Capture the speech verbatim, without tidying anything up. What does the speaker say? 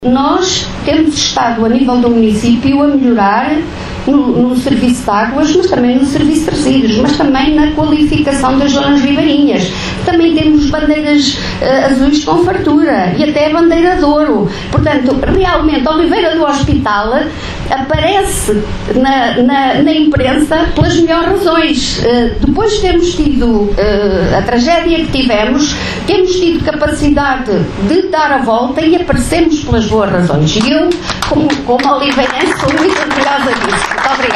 Nós temos estado a nível do município a melhorar no, no serviço de águas, mas também no serviço de resíduos, mas também na qualificação das zonas ribeirinhas. Também temos bandeiras uh, azuis com fartura e até a bandeira de ouro. Portanto, realmente, Oliveira do Hospital aparece na, na, na imprensa pelas melhores razões. Uh, depois de termos tido uh, a tragédia que tivemos, temos tido capacidade de dar a volta e aparecemos pelas boas razões. E eu, como, como oliveirense, sou muito orgulhosa disso. Muito obrigada.